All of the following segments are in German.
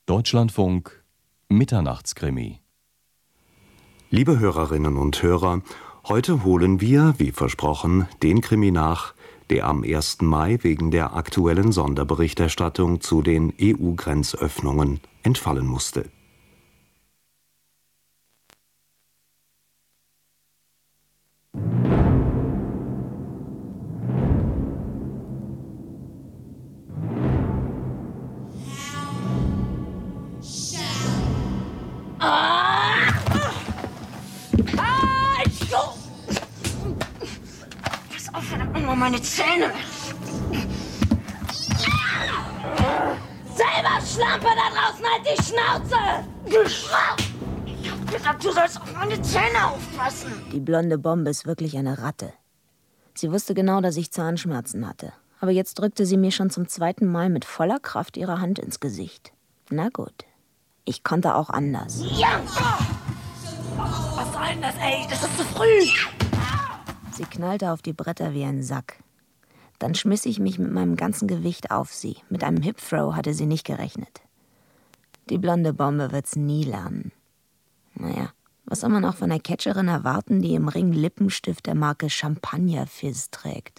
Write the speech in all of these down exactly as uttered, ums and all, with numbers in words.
Deutschlandfunk Mitternachtskrimi. Liebe Hörerinnen und Hörer, heute holen wir, wie versprochen, den Krimi nach, der am ersten Mai wegen der aktuellen Sonderberichterstattung zu den E U-Grenzöffnungen entfallen musste. Meine Zähne. Selber Schlampe da draußen, halt die Schnauze! Ich hab gesagt, du sollst auf meine Zähne aufpassen. Die blonde Bombe ist wirklich eine Ratte. Sie wusste genau, dass ich Zahnschmerzen hatte. Aber jetzt drückte sie mir schon zum zweiten Mal mit voller Kraft ihre Hand ins Gesicht. Na gut, ich konnte auch anders. Ja! Was soll denn das, ey? Das ist zu früh! Sie knallte auf die Bretter wie ein Sack. Dann schmiss ich mich mit meinem ganzen Gewicht auf sie. Mit einem Hip-Throw hatte sie nicht gerechnet. Die blonde Bombe wird's nie lernen. Naja, was soll man auch von einer Catcherin erwarten, die im Ring Lippenstift der Marke Champagner Fizz trägt?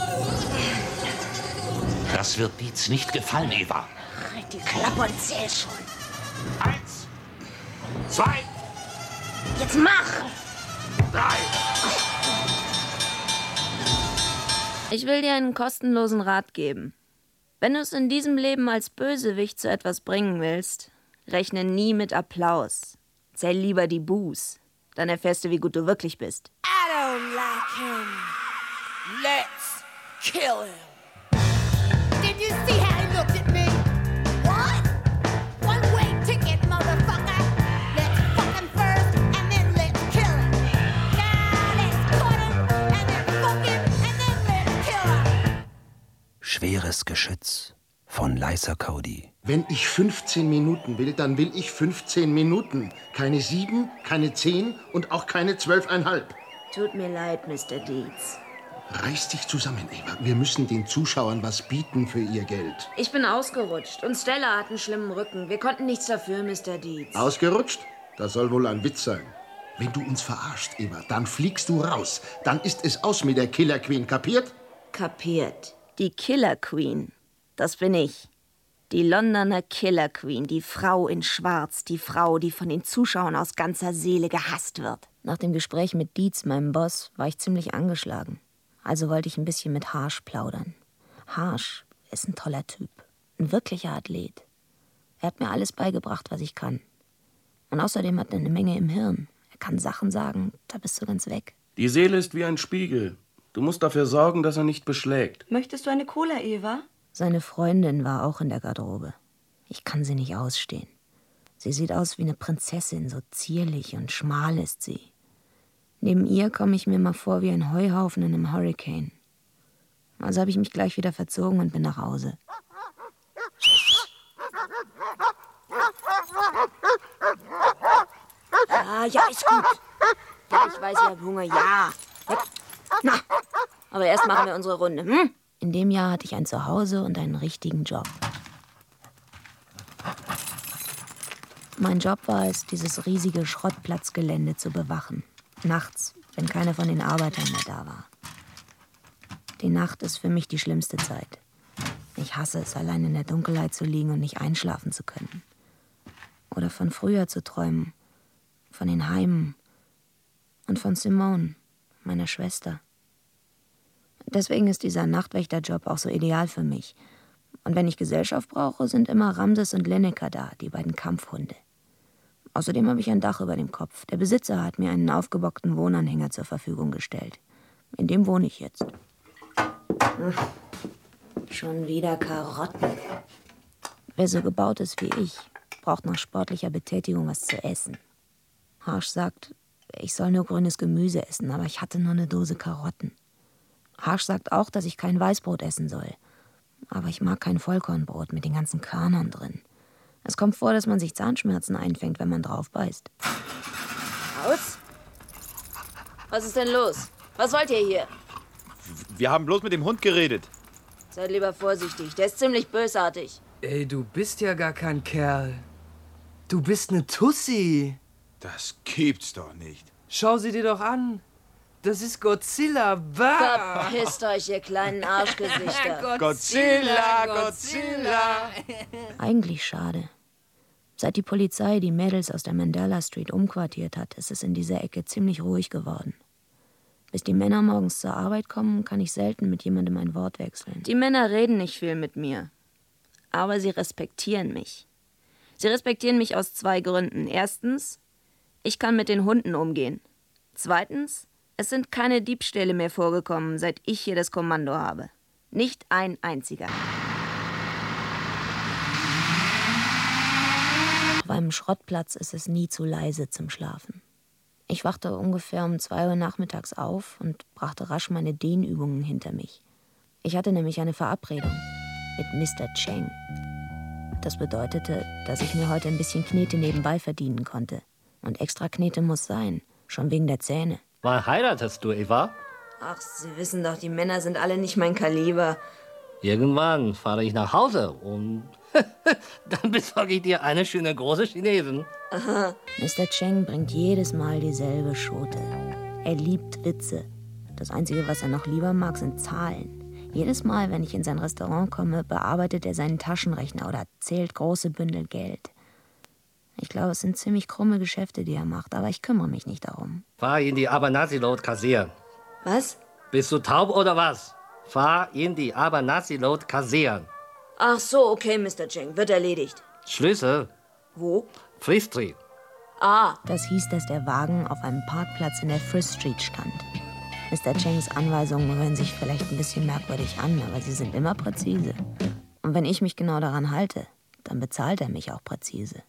Das wird Dietz nicht gefallen, Eva. Halt die Klappe und zähl schon. Eins, zwei, jetzt mach! drei. Ich will dir einen kostenlosen Rat geben. Wenn du es in diesem Leben als Bösewicht zu etwas bringen willst, rechne nie mit Applaus. Zähl lieber die Buß. Dann erfährst du, wie gut du wirklich bist. I don't like him. Let's kill him. Did you see how he looked at me? What? One way ticket, motherfucker. Let's fuck him first and then let's kill him. Now let's cut him and then fuck him and then let's kill him. Schweres Geschütz von Lysa Cody. Wenn ich fünfzehn Minuten will, dann will ich fünfzehn Minuten. Keine sieben, keine zehn und auch keine zwölfeinhalb. Tut mir leid, Mister Dietz. Reiß dich zusammen, Eva. Wir müssen den Zuschauern was bieten für ihr Geld. Ich bin ausgerutscht und Stella hat einen schlimmen Rücken. Wir konnten nichts dafür, Mister Dietz. Ausgerutscht? Das soll wohl ein Witz sein. Wenn du uns verarscht, Eva, dann fliegst du raus. Dann ist es aus mit der Killer Queen, kapiert? Kapiert. Die Killer Queen. Das bin ich. Die Londoner Killer Queen, die Frau in Schwarz, die Frau, die von den Zuschauern aus ganzer Seele gehasst wird. Nach dem Gespräch mit Dietz, meinem Boss, war ich ziemlich angeschlagen. Also wollte ich ein bisschen mit Harsch plaudern. Harsch ist ein toller Typ, ein wirklicher Athlet. Er hat mir alles beigebracht, was ich kann. Und außerdem hat er eine Menge im Hirn. Er kann Sachen sagen, da bist du ganz weg. Die Seele ist wie ein Spiegel. Du musst dafür sorgen, dass er nicht beschlägt. Möchtest du eine Cola, Eva? Seine Freundin war auch in der Garderobe. Ich kann sie nicht ausstehen. Sie sieht aus wie eine Prinzessin, so zierlich und schmal ist sie. Neben ihr komme ich mir mal vor wie ein Heuhaufen in einem Hurricane. Also habe ich mich gleich wieder verzogen und bin nach Hause. Ja, ja, ist gut. Ja, ich weiß, ich habe Hunger, ja. Na, aber erst machen wir unsere Runde, hm? In dem Jahr hatte ich ein Zuhause und einen richtigen Job. Mein Job war es, dieses riesige Schrottplatzgelände zu bewachen. Nachts, wenn keiner von den Arbeitern mehr da war. Die Nacht ist für mich die schlimmste Zeit. Ich hasse es, allein in der Dunkelheit zu liegen und nicht einschlafen zu können. Oder von früher zu träumen. Von den Heimen. Und von Simone, meiner Schwester. Deswegen ist dieser Nachtwächterjob auch so ideal für mich. Und wenn ich Gesellschaft brauche, sind immer Ramses und Lineker da, die beiden Kampfhunde. Außerdem habe ich ein Dach über dem Kopf. Der Besitzer hat mir einen aufgebockten Wohnanhänger zur Verfügung gestellt. In dem wohne ich jetzt. Hm. Schon wieder Karotten. Wer so gebaut ist wie ich, braucht nach sportlicher Betätigung was zu essen. Harsch sagt, ich soll nur grünes Gemüse essen, aber ich hatte nur eine Dose Karotten. Harsch sagt auch, dass ich kein Weißbrot essen soll. Aber ich mag kein Vollkornbrot mit den ganzen Körnern drin. Es kommt vor, dass man sich Zahnschmerzen einfängt, wenn man drauf beißt. Aus? Was ist denn los? Was wollt ihr hier? Wir haben bloß mit dem Hund geredet. Seid lieber vorsichtig, der ist ziemlich bösartig. Ey, du bist ja gar kein Kerl. Du bist eine Tussi. Das gibt's doch nicht. Schau sie dir doch an. Das ist Godzilla. Bah! Verpisst euch, ihr kleinen Arschgesichter. Godzilla, Godzilla. Eigentlich schade. Seit die Polizei die Mädels aus der Mandela Street umquartiert hat, ist es in dieser Ecke ziemlich ruhig geworden. Bis die Männer morgens zur Arbeit kommen, kann ich selten mit jemandem ein Wort wechseln. Die Männer reden nicht viel mit mir, aber sie respektieren mich. Sie respektieren mich aus zwei Gründen. Erstens, ich kann mit den Hunden umgehen. Zweitens, es sind keine Diebstähle mehr vorgekommen, seit ich hier das Kommando habe. Nicht ein einziger. Auf einem Schrottplatz ist es nie zu leise zum Schlafen. Ich wachte ungefähr um zwei Uhr nachmittags auf und brachte rasch meine Dehnübungen hinter mich. Ich hatte nämlich eine Verabredung mit Mister Cheng. Das bedeutete, dass ich mir heute ein bisschen Knete nebenbei verdienen konnte. Und extra Knete muss sein, schon wegen der Zähne. Wann heiratest du, Eva? Ach, Sie wissen doch, die Männer sind alle nicht mein Kaliber. Irgendwann fahre ich nach Hause und dann besorge ich dir eine schöne große Chinesin. Aha. Mister Cheng bringt jedes Mal dieselbe Schote. Er liebt Witze. Das Einzige, was er noch lieber mag, sind Zahlen. Jedes Mal, wenn ich in sein Restaurant komme, bearbeitet er seinen Taschenrechner oder zählt große Bündel Geld. Ich glaube, es sind ziemlich krumme Geschäfte, die er macht, aber ich kümmere mich nicht darum. Fahr in die Abernathy Road kassieren. Was? Bist du taub oder was? Fahr in die Abernathy Road kassieren. Ach so, okay, Mister Cheng, wird erledigt. Schlüssel. Wo? Free Street. Ah. Das hieß, dass der Wagen auf einem Parkplatz in der Frith Street stand. Mister Chengs Anweisungen hören sich vielleicht ein bisschen merkwürdig an, aber sie sind immer präzise. Und wenn ich mich genau daran halte, dann bezahlt er mich auch präzise.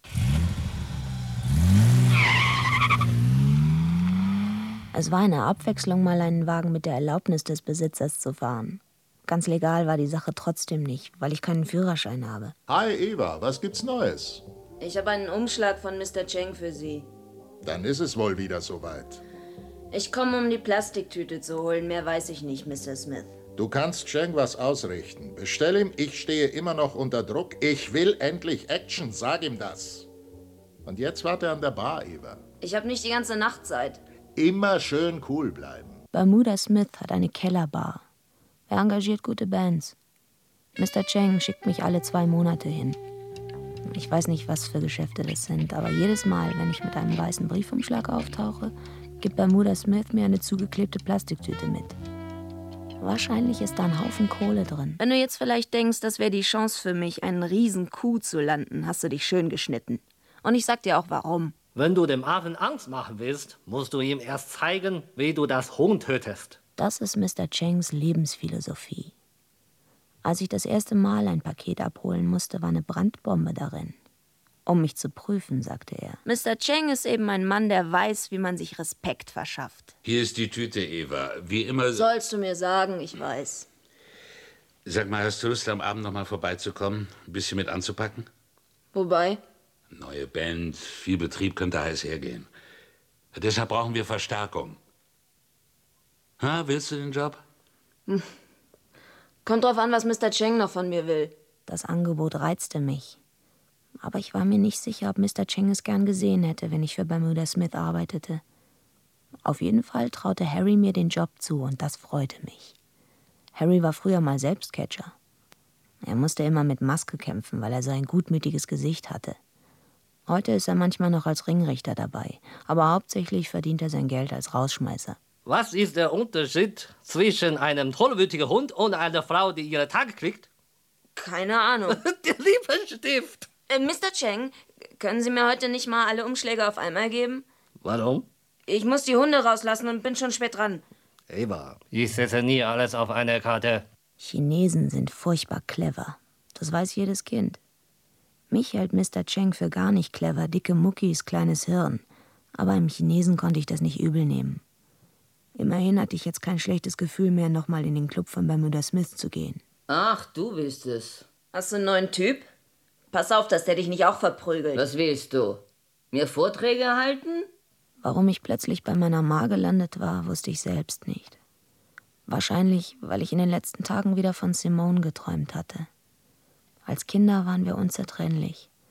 Es war eine Abwechslung, mal einen Wagen mit der Erlaubnis des Besitzers zu fahren. Ganz legal war die Sache trotzdem nicht, weil ich keinen Führerschein habe. Hi Eva, was gibt's Neues? Ich habe einen Umschlag von Mister Cheng für Sie. Dann ist es wohl wieder soweit. Ich komme, um die Plastiktüte zu holen. Mehr weiß ich nicht, Mister Smith. Du kannst Cheng was ausrichten. Bestell ihm, ich stehe immer noch unter Druck. Ich will endlich Action, sag ihm das. Und jetzt warte an der Bar, Eva. Ich habe nicht die ganze Nacht Zeit. Immer schön cool bleiben. Bermuda Smith hat eine Kellerbar. Er engagiert gute Bands. Mister Cheng schickt mich alle zwei Monate hin. Ich weiß nicht, was für Geschäfte das sind, aber jedes Mal, wenn ich mit einem weißen Briefumschlag auftauche, gibt Bermuda Smith mir eine zugeklebte Plastiktüte mit. Wahrscheinlich ist da ein Haufen Kohle drin. Wenn du jetzt vielleicht denkst, das wäre die Chance für mich, einen riesen Coup zu landen, hast du dich schön geschnitten. Und ich sag dir auch, warum. Wenn du dem Affen Angst machen willst, musst du ihm erst zeigen, wie du das Huhn tötest. Das ist Mister Chengs Lebensphilosophie. Als ich das erste Mal ein Paket abholen musste, war eine Brandbombe darin. Um mich zu prüfen, sagte er. Mister Cheng ist eben ein Mann, der weiß, wie man sich Respekt verschafft. Hier ist die Tüte, Eva. Wie immer... Sollst du mir sagen, ich weiß. Sag mal, hast du Lust, am Abend noch mal vorbeizukommen? Ein bisschen mit anzupacken? Wobei? Neue Band, viel Betrieb könnte heiß hergehen. Deshalb brauchen wir Verstärkung. Ha, willst du den Job? Hm. Kommt drauf an, was Mister Cheng noch von mir will. Das Angebot reizte mich. Aber ich war mir nicht sicher, ob Mister Cheng es gern gesehen hätte, wenn ich für Bermuda Smith arbeitete. Auf jeden Fall traute Harry mir den Job zu und das freute mich. Harry war früher mal selbst Catcher. Er musste immer mit Maske kämpfen, weil er so ein gutmütiges Gesicht hatte. Heute ist er manchmal noch als Ringrichter dabei, aber hauptsächlich verdient er sein Geld als Rausschmeißer. Was ist der Unterschied zwischen einem tollwütigen Hund und einer Frau, die ihre Tage kriegt? Keine Ahnung. Der Lippenstift. Äh, Mister Cheng, können Sie mir heute nicht mal alle Umschläge auf einmal geben? Warum? Ich muss die Hunde rauslassen und bin schon spät dran. Eva, ich setze nie alles auf eine Karte. Chinesen sind furchtbar clever. Das weiß jedes Kind. Mich hält Mister Cheng für gar nicht clever, dicke Muckis, kleines Hirn. Aber einem Chinesen konnte ich das nicht übel nehmen. Immerhin hatte ich jetzt kein schlechtes Gefühl mehr, nochmal in den Club von Bermuda Smith zu gehen. Ach, du bist es. Hast du einen neuen Typ? Pass auf, dass der dich nicht auch verprügelt. Was willst du? Mir Vorträge halten? Warum ich plötzlich bei meiner Ma gelandet war, wusste ich selbst nicht. Wahrscheinlich, weil ich in den letzten Tagen wieder von Simone geträumt hatte. Als Kinder waren wir unzertrennlich.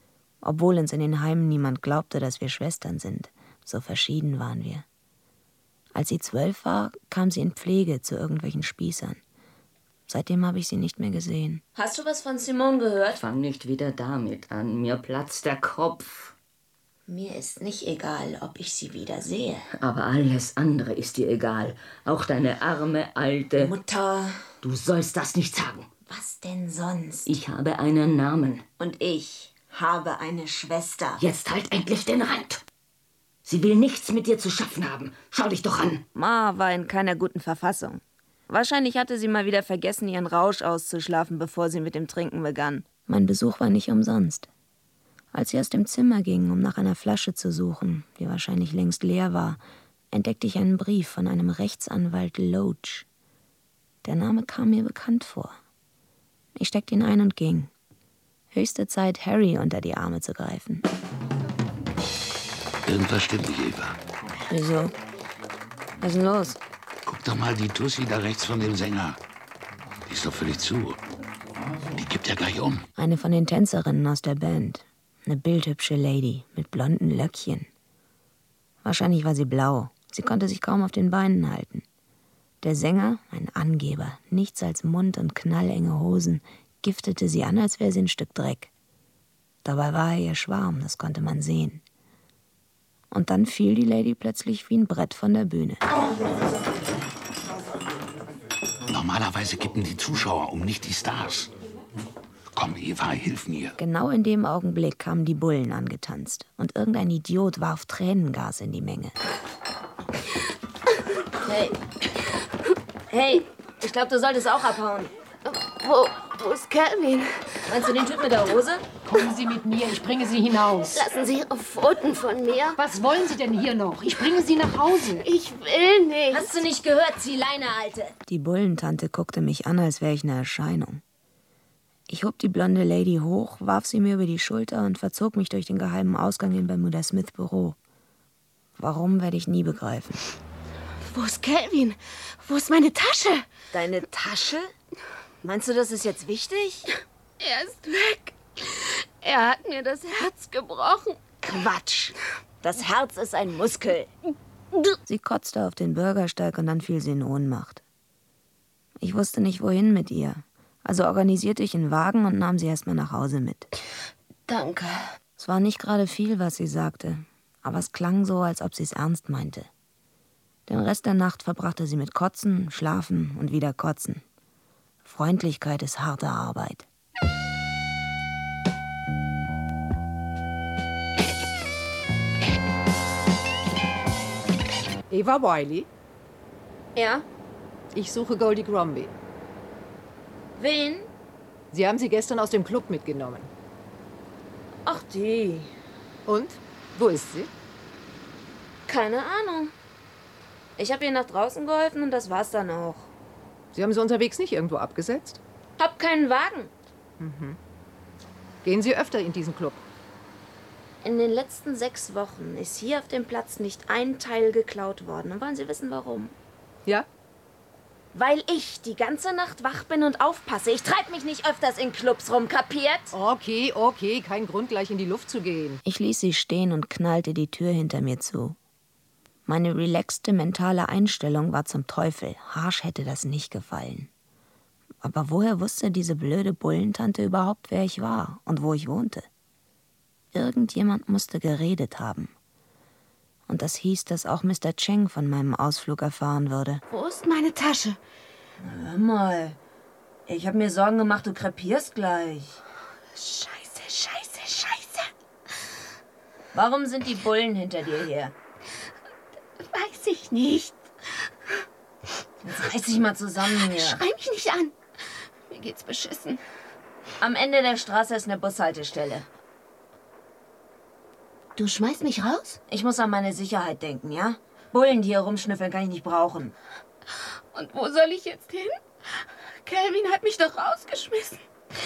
Obwohl uns in den Heimen niemand glaubte, dass wir Schwestern sind. So verschieden waren wir. Als sie zwölf war, kam sie in Pflege zu irgendwelchen Spießern. Seitdem habe ich sie nicht mehr gesehen. Hast du was von Simone gehört? Fang nicht wieder damit an. Mir platzt der Kopf. Mir ist nicht egal, ob ich sie wieder sehe. Aber alles andere ist dir egal. Auch deine arme, alte... Mutter. Du sollst das nicht sagen. Was denn sonst? Ich habe einen Namen. Und ich habe eine Schwester. Jetzt halt endlich den Rand. Sie will nichts mit dir zu schaffen haben. Schau dich doch an. Ma war in keiner guten Verfassung. Wahrscheinlich hatte sie mal wieder vergessen, ihren Rausch auszuschlafen, bevor sie mit dem Trinken begann. Mein Besuch war nicht umsonst. Als sie aus dem Zimmer ging, um nach einer Flasche zu suchen, die wahrscheinlich längst leer war, entdeckte ich einen Brief von einem Rechtsanwalt Loach. Der Name kam mir bekannt vor. Ich steckte ihn ein und ging. Höchste Zeit, Harry unter die Arme zu greifen. Irgendwas stimmt nicht, Eva. Wieso? Was ist denn los? Guck doch mal die Tussi da rechts von dem Sänger. Die ist doch völlig zu. Die kippt ja gleich um. Eine von den Tänzerinnen aus der Band. Eine bildhübsche Lady mit blonden Löckchen. Wahrscheinlich war sie blau. Sie konnte sich kaum auf den Beinen halten. Der Sänger, ein Angeber, nichts als Mund und knallenge Hosen, giftete sie an, als wäre sie ein Stück Dreck. Dabei war er ihr Schwarm, das konnte man sehen. Und dann fiel die Lady plötzlich wie ein Brett von der Bühne. Normalerweise kippen die Zuschauer um, nicht die Stars. Komm, Eva, hilf mir. Genau in dem Augenblick kamen die Bullen angetanzt. Und irgendein Idiot warf Tränengas in die Menge. Hey. Hey, ich glaube, du solltest auch abhauen. Wo, wo ist Calvin? Meinst du den Typ mit der Hose? Kommen Sie mit mir, ich bringe Sie hinaus. Lassen Sie Ihre Pfoten von mir. Was wollen Sie denn hier noch? Ich bringe Sie nach Hause. Ich will nicht. Hast du nicht gehört? Zieh Leine, Alte. Die Bullentante guckte mich an, als wäre ich eine Erscheinung. Ich hob die blonde Lady hoch, warf sie mir über die Schulter und verzog mich durch den geheimen Ausgang in Bermuda Smith Büro. Warum, werde ich nie begreifen. Wo ist Calvin? Wo ist meine Tasche? Deine Tasche? Meinst du, das ist jetzt wichtig? Er ist weg. Er hat mir das Herz gebrochen. Quatsch. Das Herz ist ein Muskel. Sie kotzte auf den Bürgersteig und dann fiel sie in Ohnmacht. Ich wusste nicht, wohin mit ihr. Also organisierte ich einen Wagen und nahm sie erstmal nach Hause mit. Danke. Es war nicht gerade viel, was sie sagte, aber es klang so, als ob sie es ernst meinte. Den Rest der Nacht verbrachte sie mit Kotzen, Schlafen und wieder Kotzen. Freundlichkeit ist harte Arbeit. Eva Wiley? Ja? Ich suche Goldie Gromby. Wen? Sie haben sie gestern aus dem Club mitgenommen. Ach, die. Und? Wo ist sie? Keine Ahnung. Ich habe ihr nach draußen geholfen und das war's dann auch. Sie haben sie unterwegs nicht irgendwo abgesetzt? Hab keinen Wagen. Mhm. Gehen Sie öfter in diesen Club? In den letzten sechs Wochen ist hier auf dem Platz nicht ein Teil geklaut worden. Und wollen Sie wissen, warum? Ja? Weil ich die ganze Nacht wach bin und aufpasse. Ich treibe mich nicht öfters in Clubs rum, kapiert? Okay, okay, kein Grund, gleich in die Luft zu gehen. Ich ließ sie stehen und knallte die Tür hinter mir zu. Meine relaxte mentale Einstellung war zum Teufel. Harsch hätte das nicht gefallen. Aber woher wusste diese blöde Bullentante überhaupt, wer ich war und wo ich wohnte? Irgendjemand musste geredet haben. Und das hieß, dass auch Mister Cheng von meinem Ausflug erfahren würde. Wo ist meine Tasche? Hör mal, ich habe mir Sorgen gemacht, du krepierst gleich. Scheiße, scheiße, scheiße. Warum sind die Bullen hinter dir her? Weiß ich nicht. Jetzt reiß dich mal zusammen hier. Schrei mich nicht an. Mir geht's beschissen. Am Ende der Straße ist eine Bushaltestelle. Du schmeißt mich raus? Ich muss an meine Sicherheit denken, ja? Bullen, die hier rumschnüffeln, kann ich nicht brauchen. Und wo soll ich jetzt hin? Calvin hat mich doch rausgeschmissen.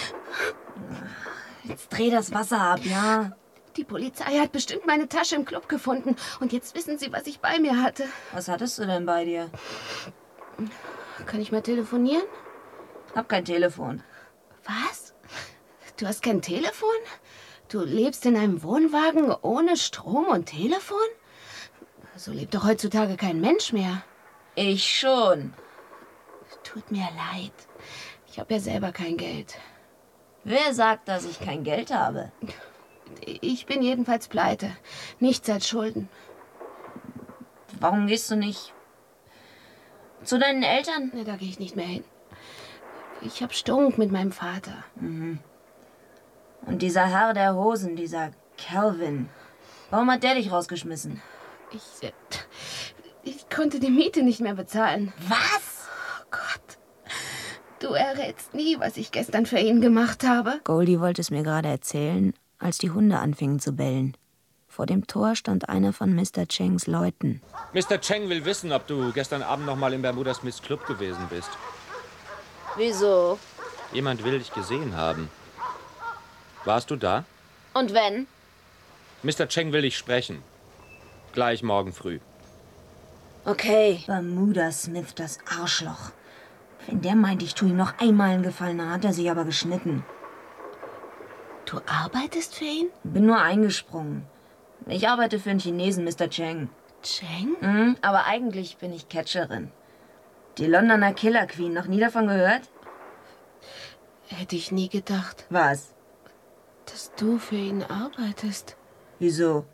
Jetzt dreh das Wasser ab, ja? Die Polizei hat bestimmt meine Tasche im Club gefunden. Und jetzt wissen sie, was ich bei mir hatte. Was hattest du denn bei dir? Kann ich mal telefonieren? Hab kein Telefon. Was? Du hast kein Telefon? Du lebst in einem Wohnwagen ohne Strom und Telefon? So lebt doch heutzutage kein Mensch mehr. Ich schon. Tut mir leid. Ich habe ja selber kein Geld. Wer sagt, dass ich kein Geld habe? Ich bin jedenfalls pleite. Nichts als Schulden. Warum gehst du nicht zu deinen Eltern? Ne, da gehe ich nicht mehr hin. Ich hab Stunk mit meinem Vater. Mhm. Und dieser Herr der Hosen, dieser Calvin, warum hat der dich rausgeschmissen? Ich, äh, ich konnte die Miete nicht mehr bezahlen. Was? Oh Gott. Du errätst nie, was ich gestern für ihn gemacht habe. Goldie wollte es mir gerade erzählen, als die Hunde anfingen zu bellen. Vor dem Tor stand einer von Mister Chengs Leuten. Mister Cheng will wissen, ob du gestern Abend noch mal im Bermuda Smiths Club gewesen bist. Wieso? Jemand will dich gesehen haben. Warst du da? Und wenn? Mister Cheng will dich sprechen. Gleich morgen früh. Okay. Bermuda Smith, das Arschloch. Wenn der meint, ich tue ihm noch einmal einen Gefallen, dann hat er sich aber geschnitten. Du arbeitest für ihn? Bin nur eingesprungen. Ich arbeite für einen Chinesen, Mister Cheng. Cheng? Mhm, aber eigentlich bin ich Catcherin. Die Londoner Killer Queen, noch nie davon gehört? Hätte ich nie gedacht. Was? Dass du für ihn arbeitest. Wieso?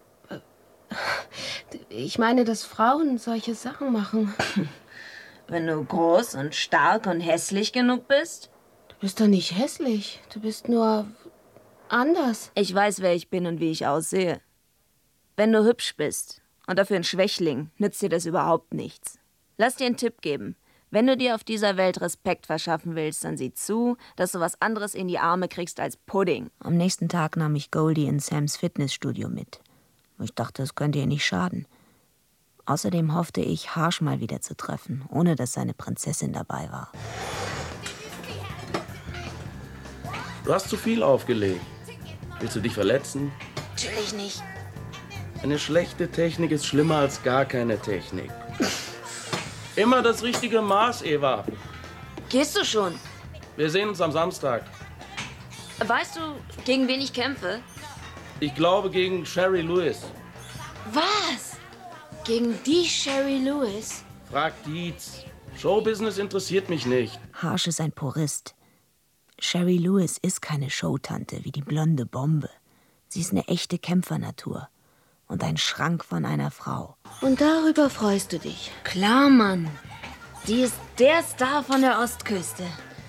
Ich meine, dass Frauen solche Sachen machen. Wenn du groß und stark und hässlich genug bist? Du bist doch nicht hässlich. Du bist nur anders. Ich weiß, wer ich bin und wie ich aussehe. Wenn du hübsch bist und dafür ein Schwächling, nützt dir das überhaupt nichts. Lass dir einen Tipp geben. Wenn du dir auf dieser Welt Respekt verschaffen willst, dann sieh zu, dass du was anderes in die Arme kriegst als Pudding. Am nächsten Tag nahm ich Goldie in Sams Fitnessstudio mit. Ich dachte, es könnte ihr nicht schaden. Außerdem hoffte ich, Harsh mal wieder zu treffen, ohne dass seine Prinzessin dabei war. Du hast zu viel aufgelegt. Willst du dich verletzen? Natürlich nicht. Eine schlechte Technik ist schlimmer als gar keine Technik. Immer das richtige Maß, Eva. Gehst du schon? Wir sehen uns am Samstag. Weißt du, gegen wen ich kämpfe? Ich glaube gegen Sherry Lewis. Was? Gegen die Sherry Lewis? Frag Dietz. Showbusiness interessiert mich nicht. Harsh ist ein Purist. Sherry Lewis ist keine Showtante wie die blonde Bombe. Sie ist eine echte Kämpfernatur. Und ein Schrank von einer Frau. Und darüber freust du dich? Klar, Mann. Die ist der Star von der Ostküste.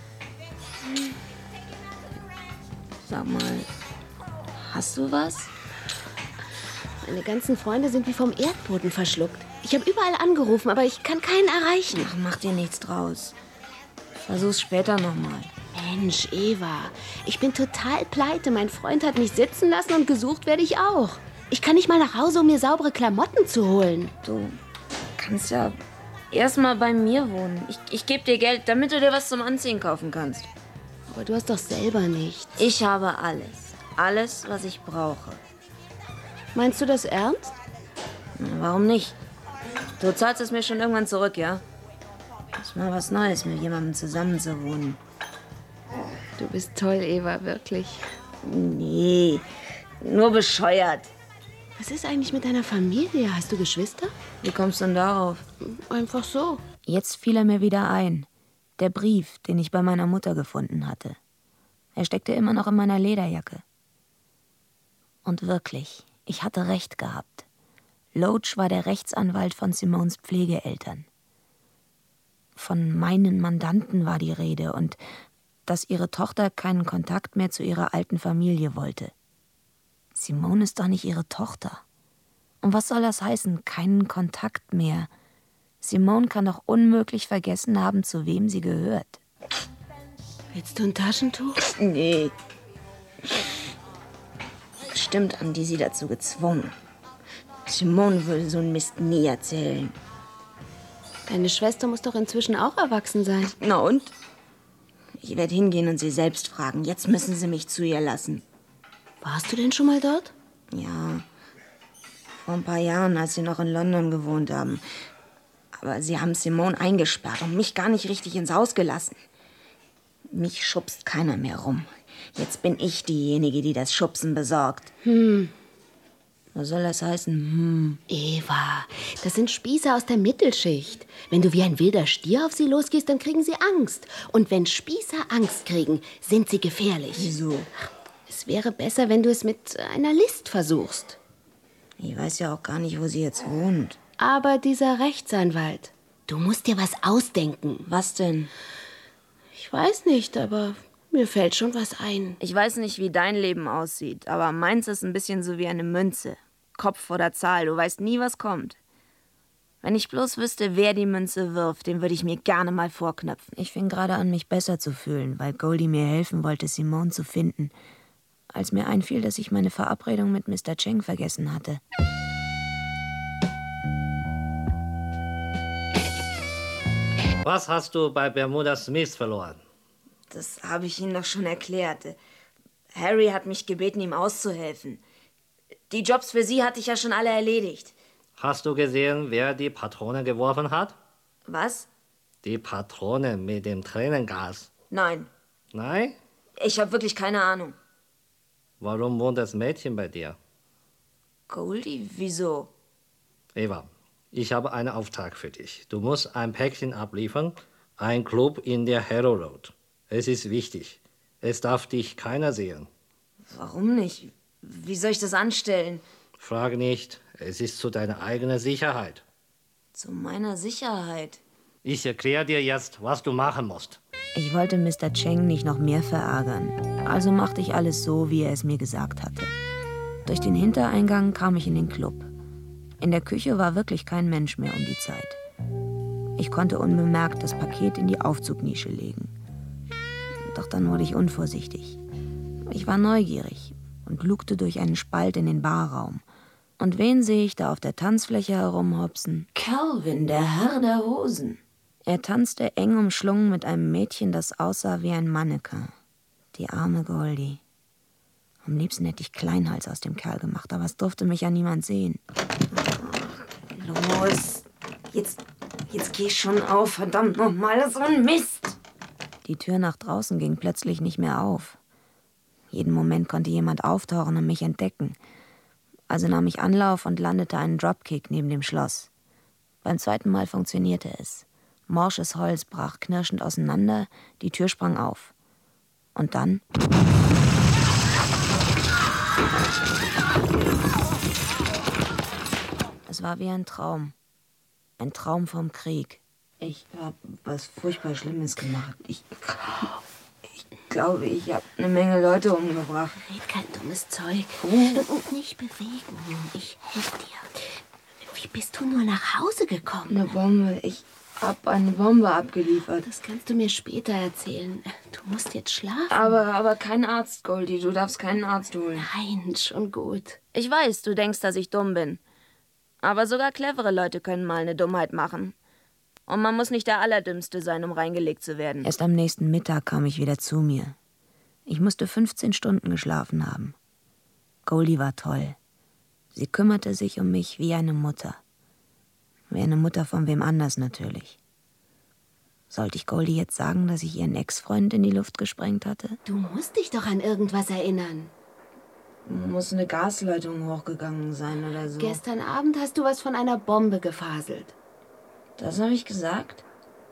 Sag mal, hast du was? Meine ganzen Freunde sind wie vom Erdboden verschluckt. Ich habe überall angerufen, aber ich kann keinen erreichen. Ach, mach dir nichts draus. Versuch's später nochmal. Mensch, Eva, ich bin total pleite. Mein Freund hat mich sitzen lassen und gesucht werde ich auch. Ich kann nicht mal nach Hause, um mir saubere Klamotten zu holen. Du kannst ja erstmal bei mir wohnen. Ich, ich gebe dir Geld, damit du dir was zum Anziehen kaufen kannst. Aber du hast doch selber nichts. Ich habe alles. Alles, was ich brauche. Meinst du das ernst? Na, warum nicht? Du zahlst es mir schon irgendwann zurück, ja? Ist mal was Neues, mit jemandem zusammen zu wohnen. Du bist toll, Eva, wirklich. Nee, nur bescheuert. Was ist eigentlich mit deiner Familie? Hast du Geschwister? Wie kommst du denn darauf? Einfach so. Jetzt fiel er mir wieder ein. Der Brief, den ich bei meiner Mutter gefunden hatte. Er steckte immer noch in meiner Lederjacke. Und wirklich, ich hatte recht gehabt. Loach war der Rechtsanwalt von Simons Pflegeeltern. Von meinen Mandanten war die Rede und dass ihre Tochter keinen Kontakt mehr zu ihrer alten Familie wollte. Simone ist doch nicht ihre Tochter. Und was soll das heißen, keinen Kontakt mehr? Simone kann doch unmöglich vergessen haben, zu wem sie gehört. Willst du ein Taschentuch? Nee. Bestimmt haben die sie dazu gezwungen. Simone würde so einen Mist nie erzählen. Deine Schwester muss doch inzwischen auch erwachsen sein. Na und? Ich werde hingehen und sie selbst fragen. Jetzt müssen sie mich zu ihr lassen. Warst du denn schon mal dort? Ja, vor ein paar Jahren, als sie noch in London gewohnt haben. Aber sie haben Simone eingesperrt und mich gar nicht richtig ins Haus gelassen. Mich schubst keiner mehr rum. Jetzt bin ich diejenige, die das Schubsen besorgt. Hm. Was soll das heißen? Hm. Eva, das sind Spießer aus der Mittelschicht. Wenn du wie ein wilder Stier auf sie losgehst, dann kriegen sie Angst. Und wenn Spießer Angst kriegen, sind sie gefährlich. Wieso? Es wäre besser, wenn du es mit einer List versuchst. Ich weiß ja auch gar nicht, wo sie jetzt wohnt. Aber dieser Rechtsanwalt, du musst dir was ausdenken. Was denn? Ich weiß nicht, aber mir fällt schon was ein. Ich weiß nicht, wie dein Leben aussieht, aber meins ist ein bisschen so wie eine Münze. Kopf oder Zahl, du weißt nie, was kommt. Wenn ich bloß wüsste, wer die Münze wirft, den würde ich mir gerne mal vorknöpfen. Ich fing gerade an, mich besser zu fühlen, weil Goldie mir helfen wollte, Simone zu finden, als mir einfiel, dass ich meine Verabredung mit Mister Cheng vergessen hatte. Was hast du bei Bermuda Smith verloren? Das habe ich Ihnen doch schon erklärt. Harry hat mich gebeten, ihm auszuhelfen. Die Jobs für Sie hatte ich ja schon alle erledigt. Hast du gesehen, wer die Patrone geworfen hat? Was? Die Patrone mit dem Tränengas. Nein, Nein? ich habe wirklich keine Ahnung. Warum wohnt das Mädchen bei dir? Goldie, wieso? Eva, ich habe einen Auftrag für dich. Du musst ein Päckchen abliefern, ein Club in der Harrow Road. Es ist wichtig. Es darf dich keiner sehen. Warum nicht? Wie soll ich das anstellen? Frag nicht. Es ist zu deiner eigenen Sicherheit. Zu meiner Sicherheit. Ich erkläre dir jetzt, was du machen musst. Ich wollte Mister Cheng nicht noch mehr verärgern. Also machte ich alles so, wie er es mir gesagt hatte. Durch den Hintereingang kam ich in den Club. In der Küche war wirklich kein Mensch mehr um die Zeit. Ich konnte unbemerkt das Paket in die Aufzugnische legen. Doch dann wurde ich unvorsichtig. Ich war neugierig und lugte durch einen Spalt in den Barraum. Und wen sehe ich da auf der Tanzfläche herumhopsen? Calvin, der Herr der Hosen. Er tanzte eng umschlungen mit einem Mädchen, das aussah wie ein Mannequin. Die arme Goldie. Am liebsten hätte ich Kleinhals aus dem Kerl gemacht, aber es durfte mich ja niemand sehen. Los, jetzt, jetzt geh schon auf, verdammt nochmal, das ist so ein Mist. Die Tür nach draußen ging plötzlich nicht mehr auf. Jeden Moment konnte jemand auftauchen und mich entdecken. Also nahm ich Anlauf und landete einen Dropkick neben dem Schloss. Beim zweiten Mal funktionierte es. Morsches Holz brach knirschend auseinander, die Tür sprang auf. Und dann... Es war wie ein Traum. Ein Traum vom Krieg. Ich habe was furchtbar Schlimmes gemacht. Ich, ich glaube, ich habe eine Menge Leute umgebracht. Red kein dummes Zeug. Oh. Und nicht bewegen. Ich helfe dir. Wie bist du nur nach Hause gekommen? Eine Bombe. Ich habe eine Bombe abgeliefert. Das kannst du mir später erzählen. Du musst jetzt schlafen. Aber, aber kein Arzt, Goldie. Du darfst keinen Arzt holen. Nein, schon gut. Ich weiß, du denkst, dass ich dumm bin. Aber sogar clevere Leute können mal eine Dummheit machen. Und man muss nicht der Allerdümmste sein, um reingelegt zu werden. Erst am nächsten Mittag kam ich wieder zu mir. Ich musste fünfzehn Stunden geschlafen haben. Goldie war toll. Sie kümmerte sich um mich wie eine Mutter. Wie eine Mutter von wem anders natürlich. Sollte ich Goldie jetzt sagen, dass ich ihren Ex-Freund in die Luft gesprengt hatte? Du musst dich doch an irgendwas erinnern. Muss eine Gasleitung hochgegangen sein oder so. Gestern Abend hast du was von einer Bombe gefaselt. Das habe ich gesagt?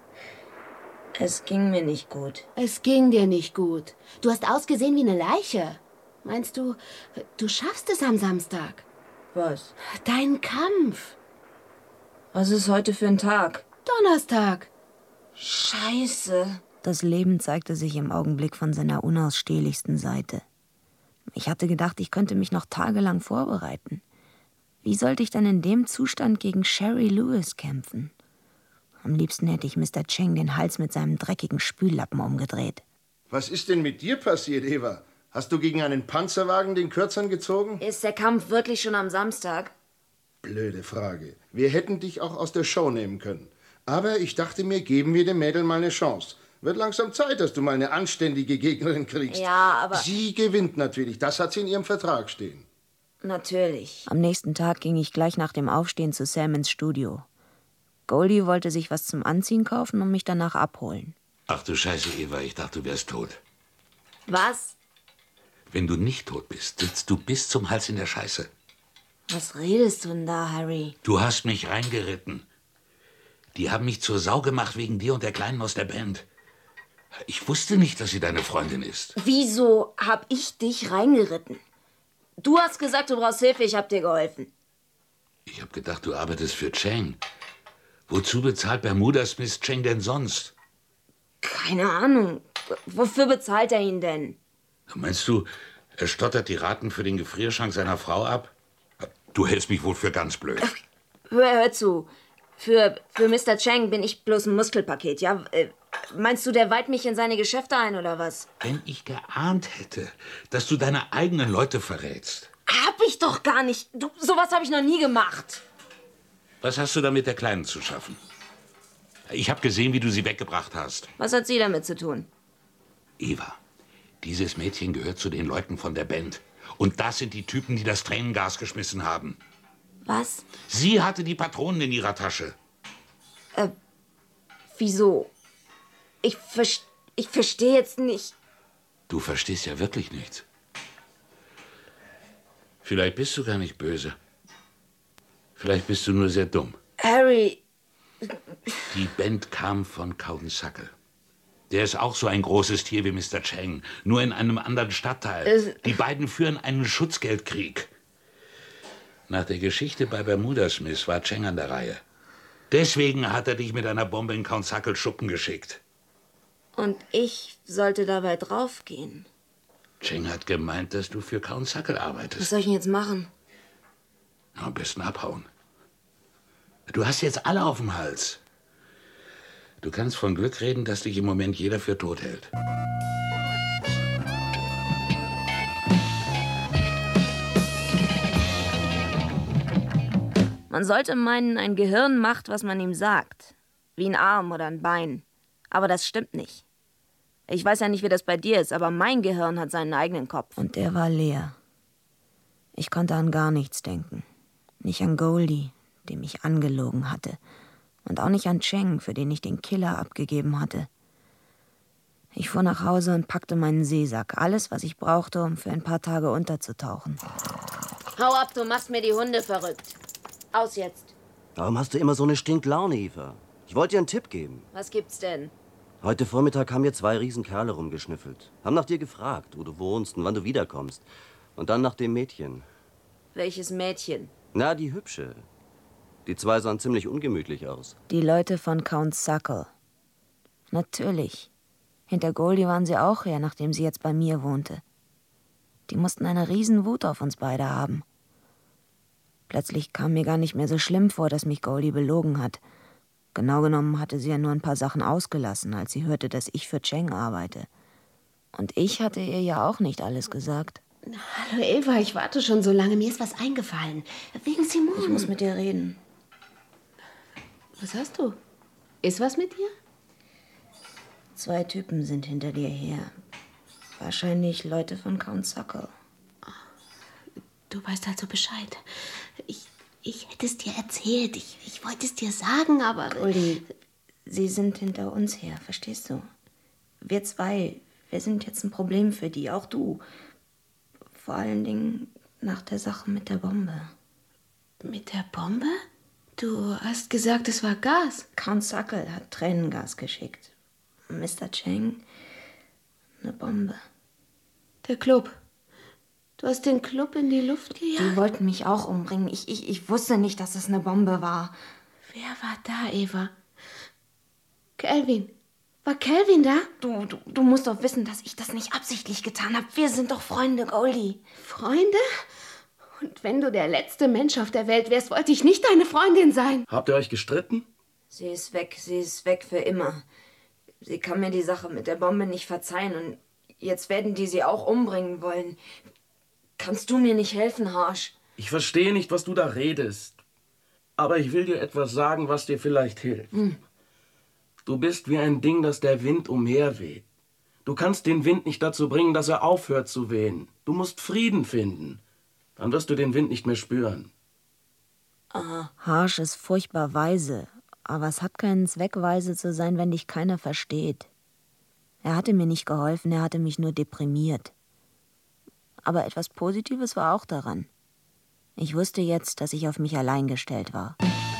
Es ging mir nicht gut. Es ging dir nicht gut. Du hast ausgesehen wie eine Leiche. Meinst du, du schaffst es am Samstag? Was? Deinen Kampf. Was ist heute für ein Tag? Donnerstag. Scheiße. Das Leben zeigte sich im Augenblick von seiner unausstehlichsten Seite. Ich hatte gedacht, ich könnte mich noch tagelang vorbereiten. Wie sollte ich dann in dem Zustand gegen Sherry Lewis kämpfen? Am liebsten hätte ich Mister Cheng den Hals mit seinem dreckigen Spüllappen umgedreht. Was ist denn mit dir passiert, Eva? Hast du gegen einen Panzerwagen den Kürzern gezogen? Ist der Kampf wirklich schon am Samstag? Blöde Frage. Wir hätten dich auch aus der Show nehmen können. Aber ich dachte mir, geben wir dem Mädel mal eine Chance. Wird langsam Zeit, dass du mal eine anständige Gegnerin kriegst. Ja, aber... Sie gewinnt natürlich. Das hat sie in ihrem Vertrag stehen. Natürlich. Am nächsten Tag ging ich gleich nach dem Aufstehen zu Sam ins Studio. Goldie wollte sich was zum Anziehen kaufen und mich danach abholen. Ach du Scheiße, Eva, ich dachte, du wärst tot. Was? Wenn du nicht tot bist, sitzt du bis zum Hals in der Scheiße. Was redest du denn da, Harry? Du hast mich reingeritten. Die haben mich zur Sau gemacht wegen dir und der Kleinen aus der Band. Ich wusste nicht, dass sie deine Freundin ist. Wieso hab ich dich reingeritten? Du hast gesagt, du brauchst Hilfe, ich hab dir geholfen. Ich hab gedacht, du arbeitest für Cheng. Wozu bezahlt Bermuda Smith Cheng denn sonst? Keine Ahnung. Wofür bezahlt er ihn denn? Meinst du, er stottert die Raten für den Gefrierschrank seiner Frau ab? Du hältst mich wohl für ganz blöd. Hör, hör zu. Für, für Mister Cheng bin ich bloß ein Muskelpaket, ja? Äh, meinst du, der weiht mich in seine Geschäfte ein, oder was? Wenn ich geahnt hätte, dass du deine eigenen Leute verrätst. Hab ich doch gar nicht. Du, sowas habe ich noch nie gemacht. Was hast du da mit der Kleinen zu schaffen? Ich habe gesehen, wie du sie weggebracht hast. Was hat sie damit zu tun? Eva, dieses Mädchen gehört zu den Leuten von der Band. Und das sind die Typen, die das Tränengas geschmissen haben. Was? Sie hatte die Patronen in ihrer Tasche. Äh, wieso? Ich, ver ich verstehe jetzt nicht. Du verstehst ja wirklich nichts. Vielleicht bist du gar nicht böse. Vielleicht bist du nur sehr dumm. Harry. Die Band kam von Cowden-Suckle. Der ist auch so ein großes Tier wie Mister Cheng, nur in einem anderen Stadtteil. Äh. Die beiden führen einen Schutzgeldkrieg. Nach der Geschichte bei Bermuda Smith war Cheng an der Reihe. Deswegen hat er dich mit einer Bombe in Cowden-Suckle schuppen geschickt. Und ich sollte dabei draufgehen. Cheng hat gemeint, dass du für Cowden-Suckle Was arbeitest. soll ich denn jetzt machen? Am besten abhauen. Du hast jetzt alle auf dem Hals. Du kannst von Glück reden, dass dich im Moment jeder für tot hält. Man sollte meinen, ein Gehirn macht, was man ihm sagt. Wie ein Arm oder ein Bein. Aber das stimmt nicht. Ich weiß ja nicht, wie das bei dir ist, aber mein Gehirn hat seinen eigenen Kopf. Und der war leer. Ich konnte an gar nichts denken. Nicht an Goldie, dem ich angelogen hatte. Und auch nicht an Cheng, für den ich den Killer abgegeben hatte. Ich fuhr nach Hause und packte meinen Seesack. Alles, was ich brauchte, um für ein paar Tage unterzutauchen. Hau ab, du machst mir die Hunde verrückt. Aus jetzt. Warum hast du immer so eine Stinklaune, Eva? Ich wollte dir einen Tipp geben. Was gibt's denn? Heute Vormittag haben hier zwei Riesenkerle rumgeschnüffelt. Haben nach dir gefragt, wo du wohnst und wann du wiederkommst. Und dann nach dem Mädchen. Welches Mädchen? Na, die hübsche. Die zwei sahen ziemlich ungemütlich aus. Die Leute von Cowden-Suckle. Natürlich. Hinter Goldie waren sie auch her, nachdem sie jetzt bei mir wohnte. Die mussten eine Riesenwut auf uns beide haben. Plötzlich kam mir gar nicht mehr so schlimm vor, dass mich Goldie belogen hat. Genau genommen hatte sie ja nur ein paar Sachen ausgelassen, als sie hörte, dass ich für Cheng arbeite. Und ich hatte ihr ja auch nicht alles gesagt. Hallo Eva, ich warte schon so lange. Mir ist was eingefallen. Wegen Simone. Ich muss mit dir reden. Was hast du? Ist was mit dir? Zwei Typen sind hinter dir her. Wahrscheinlich Leute von Cowden-Suckle. Du weißt also Bescheid. Ich, ich hätte es dir erzählt. Ich, ich wollte es dir sagen, aber... Goldie, sie sind hinter uns her, verstehst du? Wir zwei, wir sind jetzt ein Problem für die, auch du. Vor allen Dingen nach der Sache mit der Bombe. Mit der Bombe? Du hast gesagt, es war Gas. Cowden-Suckle hat Tränengas geschickt. Mister Cheng, eine Bombe. Der Club. Du hast den Club in die Luft gejagt? Die wollten mich auch umbringen. Ich, ich, ich wusste nicht, dass es eine Bombe war. Wer war da, Eva? Kelvin. War Kelvin da? Du, du, du musst doch wissen, dass ich das nicht absichtlich getan habe. Wir sind doch Freunde, Goldie. Freunde? Und wenn du der letzte Mensch auf der Welt wärst, wollte ich nicht deine Freundin sein. Habt ihr euch gestritten? Sie ist weg, sie ist weg für immer. Sie kann mir die Sache mit der Bombe nicht verzeihen und jetzt werden die sie auch umbringen wollen. Kannst du mir nicht helfen, Harsh? Ich verstehe nicht, was du da redest. Aber ich will dir etwas sagen, was dir vielleicht hilft. Hm. Du bist wie ein Ding, das der Wind umherweht. Du kannst den Wind nicht dazu bringen, dass er aufhört zu wehen. Du musst Frieden finden. Dann wirst du den Wind nicht mehr spüren. Aha. Harsh ist furchtbar weise, aber es hat keinen Zweck, weise zu sein, wenn dich keiner versteht. Er hatte mir nicht geholfen, er hatte mich nur deprimiert. Aber etwas Positives war auch daran. Ich wusste jetzt, dass ich auf mich allein gestellt war.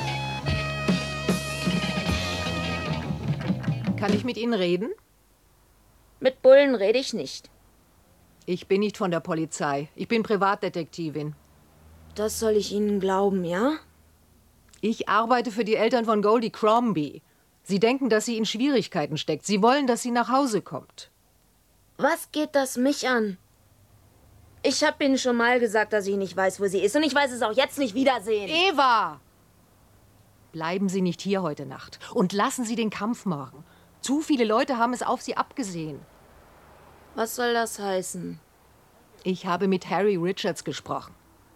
Kann ich mit Ihnen reden? Mit Bullen rede ich nicht. Ich bin nicht von der Polizei. Ich bin Privatdetektivin. Das soll ich Ihnen glauben, ja? Ich arbeite für die Eltern von Goldie Crombie. Sie denken, dass sie in Schwierigkeiten steckt. Sie wollen, dass sie nach Hause kommt. Was geht das mich an? Ich habe Ihnen schon mal gesagt, dass ich nicht weiß, wo sie ist. Und ich weiß es auch jetzt nicht wiedersehen. Eva! Bleiben Sie nicht hier heute Nacht. Und lassen Sie den Kampf morgen. Zu viele Leute haben es auf Sie abgesehen. Was soll das heißen? Ich habe mit Harry Richards gesprochen.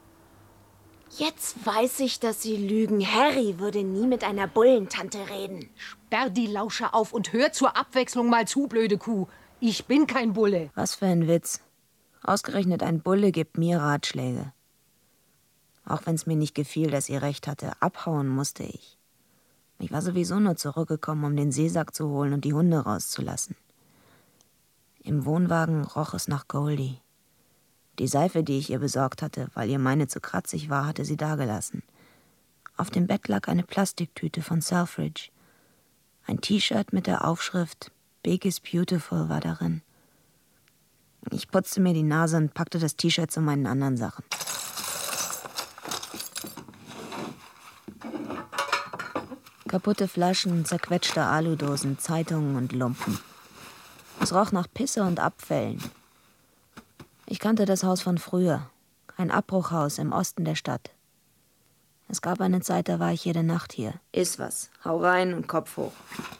Jetzt weiß ich, dass Sie lügen. Harry würde nie mit einer Bullentante reden. Sperr die Lauscher auf und hör zur Abwechslung mal zu, blöde Kuh. Ich bin kein Bulle. Was für ein Witz. Ausgerechnet ein Bulle gibt mir Ratschläge. Auch wenn es mir nicht gefiel, dass sie recht hatte, abhauen musste ich. Ich war sowieso nur zurückgekommen, um den Seesack zu holen und die Hunde rauszulassen. Im Wohnwagen roch es nach Goldie. Die Seife, die ich ihr besorgt hatte, weil ihr meine zu kratzig war, hatte sie dagelassen. Auf dem Bett lag eine Plastiktüte von Selfridge. Ein T-Shirt mit der Aufschrift Big is Beautiful war darin. Ich putzte mir die Nase und packte das T-Shirt zu meinen anderen Sachen. Kaputte Flaschen, zerquetschte Aludosen, Zeitungen und Lumpen. Es roch nach Pisse und Abfällen. Ich kannte das Haus von früher. Ein Abbruchhaus im Osten der Stadt. Es gab eine Zeit, da war ich jede Nacht hier. Iss was. Hau rein und Kopf hoch.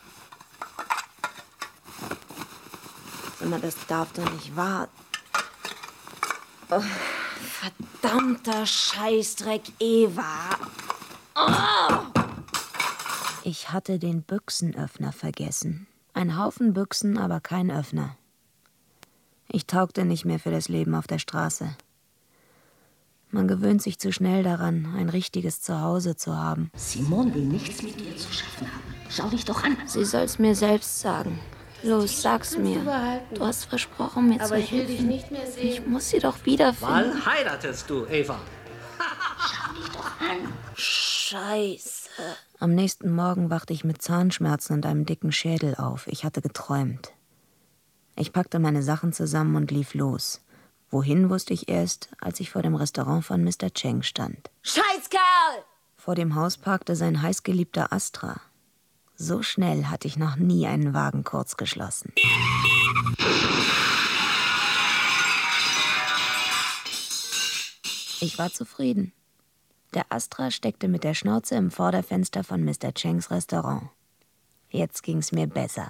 Sag mal, das darf doch nicht wahr. Oh, verdammter Scheißdreck, Eva. Oh! Ich hatte den Büchsenöffner vergessen. Ein Haufen Büchsen, aber kein Öffner. Ich taugte nicht mehr für das Leben auf der Straße. Man gewöhnt sich zu schnell daran, ein richtiges Zuhause zu haben. Simone will nichts mit dir zu schaffen haben. Schau dich doch an. Sie soll's mir selbst sagen. Los, sag's mir. Du hast versprochen, mir zu helfen. Aber ich will dich nicht mehr sehen. Ich muss sie doch wiederfinden. Wann heiratest du, Eva? Schau dich doch an. Scheiße. Am nächsten Morgen wachte ich mit Zahnschmerzen und einem dicken Schädel auf. Ich hatte geträumt. Ich packte meine Sachen zusammen und lief los. Wohin, wusste ich erst, als ich vor dem Restaurant von Mister Cheng stand. Scheißkerl! Vor dem Haus parkte sein heißgeliebter Astra. So schnell hatte ich noch nie einen Wagen kurz geschlossen. Ich war zufrieden. Der Astra steckte mit der Schnauze im Vorderfenster von Mister Chengs Restaurant. Jetzt ging's mir besser.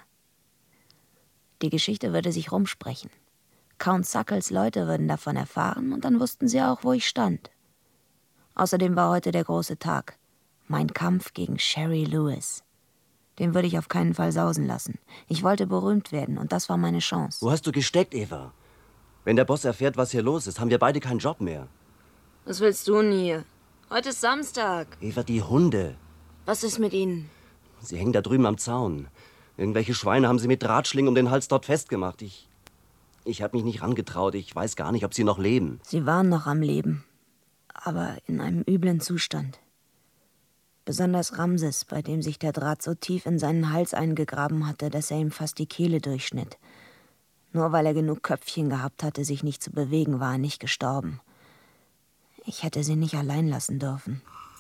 Die Geschichte würde sich rumsprechen. Count Suckles Leute würden davon erfahren und dann wussten sie auch, wo ich stand. Außerdem war heute der große Tag. Mein Kampf gegen Sherry Lewis. Den würde ich auf keinen Fall sausen lassen. Ich wollte berühmt werden und das war meine Chance. Wo hast du gesteckt, Eva? Wenn der Boss erfährt, was hier los ist, haben wir beide keinen Job mehr. Was willst du denn hier? Heute ist Samstag. Eva, die Hunde. Was ist mit ihnen? Sie hängen da drüben am Zaun. Irgendwelche Schweine haben sie mit Drahtschlingen um den Hals dort festgemacht. Ich, ich habe mich nicht rangetraut. Ich weiß gar nicht, ob sie noch leben. Sie waren noch am Leben, aber in einem üblen Zustand. Besonders Ramses, bei dem sich der Draht so tief in seinen Hals eingegraben hatte, dass er ihm fast die Kehle durchschnitt. Nur weil er genug Köpfchen gehabt hatte, sich nicht zu bewegen, war er nicht gestorben. Ich hätte sie nicht allein lassen dürfen.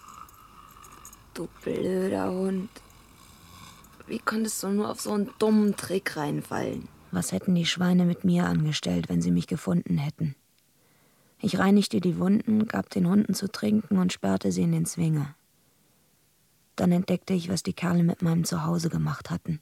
Du blöder Hund. Wie konntest du nur auf so einen dummen Trick reinfallen? Was hätten die Schweine mit mir angestellt, wenn sie mich gefunden hätten? Ich reinigte die Wunden, gab den Hunden zu trinken und sperrte sie in den Zwinger. Dann entdeckte ich, was die Kerle mit meinem Zuhause gemacht hatten.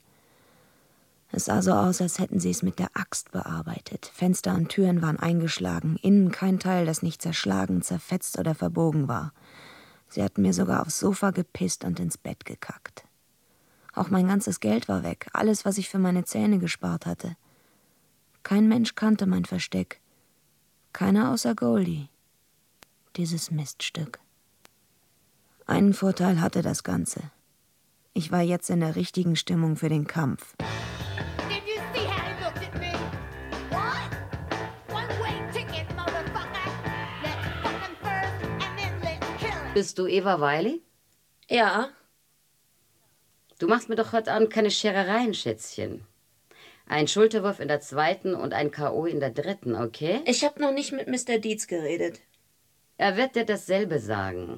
Es sah so aus, als hätten sie es mit der Axt bearbeitet. Fenster und Türen waren eingeschlagen, innen kein Teil, das nicht zerschlagen, zerfetzt oder verbogen war. Sie hatten mir sogar aufs Sofa gepisst und ins Bett gekackt. Auch mein ganzes Geld war weg, alles, was ich für meine Zähne gespart hatte. Kein Mensch kannte mein Versteck. Keiner außer Goldie. Dieses Miststück. Einen Vorteil hatte das Ganze. Ich war jetzt in der richtigen Stimmung für den Kampf. Did you see how he looked at me? What? One-way ticket, motherfucker! Bist du Eva Wiley? Ja. Du machst mir doch heute Abend keine Scherereien, Schätzchen. Ein Schulterwurf in der zweiten und ein K O in der dritten, okay? Ich habe noch nicht mit Mister Dietz geredet. Er wird dir dasselbe sagen.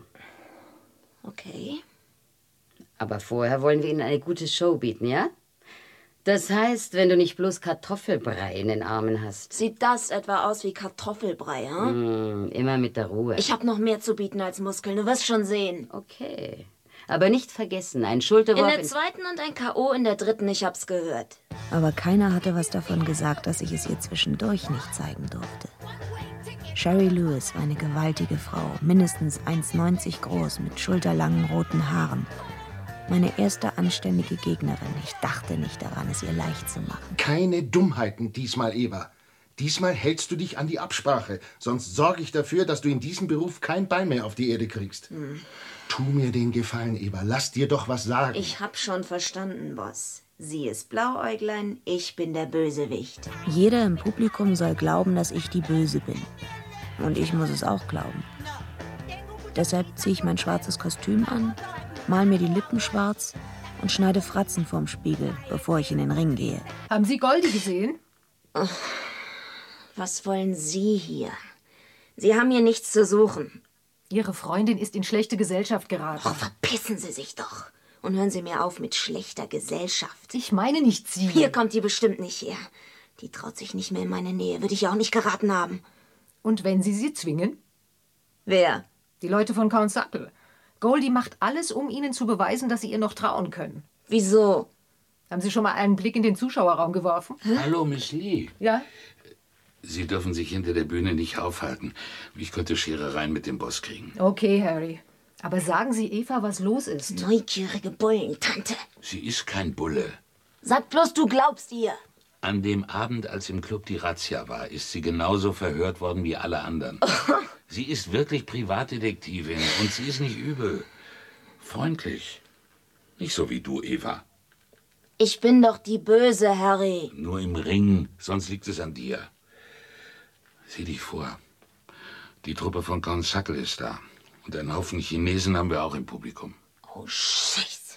Okay. Aber vorher wollen wir Ihnen eine gute Show bieten, ja? Das heißt, wenn du nicht bloß Kartoffelbrei in den Armen hast. Sieht das etwa aus wie Kartoffelbrei, hm? Mm, immer mit der Ruhe. Ich habe noch mehr zu bieten als Muskeln, du wirst schon sehen. Okay. Aber nicht vergessen, ein Schulterwurf... In der zweiten und ein K O in der dritten, ich hab's gehört. Aber keiner hatte was davon gesagt, dass ich es ihr zwischendurch nicht zeigen durfte. Sherry Lewis war eine gewaltige Frau, mindestens eins neunzig groß, mit schulterlangen roten Haaren. Meine erste anständige Gegnerin. Ich dachte nicht daran, es ihr leicht zu machen. Keine Dummheiten diesmal, Eva. Diesmal hältst du dich an die Absprache. Sonst sorge ich dafür, dass du in diesem Beruf kein Bein mehr auf die Erde kriegst. Hm. Tu mir den Gefallen, Eva. Lass dir doch was sagen. Ich hab schon verstanden, Boss. Sie ist Blauäuglein, ich bin der Bösewicht. Jeder im Publikum soll glauben, dass ich die Böse bin. Und ich muss es auch glauben. Deshalb ziehe ich mein schwarzes Kostüm an, mal mir die Lippen schwarz und schneide Fratzen vorm Spiegel, bevor ich in den Ring gehe. Haben Sie Goldi gesehen? Oh, was wollen Sie hier? Sie haben hier nichts zu suchen. Ihre Freundin ist in schlechte Gesellschaft geraten. Oh, verpissen Sie sich doch. Und hören Sie mir auf mit schlechter Gesellschaft. Ich meine nicht Sie. Hier kommt die bestimmt nicht her. Die traut sich nicht mehr in meine Nähe. Würde ich auch nicht geraten haben. Und wenn Sie sie zwingen? Wer? Die Leute von Count Suckle. Goldie macht alles, um Ihnen zu beweisen, dass Sie ihr noch trauen können. Wieso? Haben Sie schon mal einen Blick in den Zuschauerraum geworfen? Hallo, Miss Lee. Ja? Sie dürfen sich hinter der Bühne nicht aufhalten. Ich könnte Scherereien mit dem Boss kriegen. Okay, Harry. Aber sagen Sie Eva, was los ist. Neugierige Bullentante. Sie ist kein Bulle. Sag bloß, du glaubst ihr. An dem Abend, als im Club die Razzia war, ist sie genauso verhört worden wie alle anderen. Sie ist wirklich Privatdetektivin und sie ist nicht übel. Freundlich. Nicht so wie du, Eva. Ich bin doch die Böse, Harry. Nur im Ring, sonst liegt es an dir. Sieh dich vor. Die Truppe von Count Suckle ist da. Und einen Haufen Chinesen haben wir auch im Publikum. Oh, Scheiße.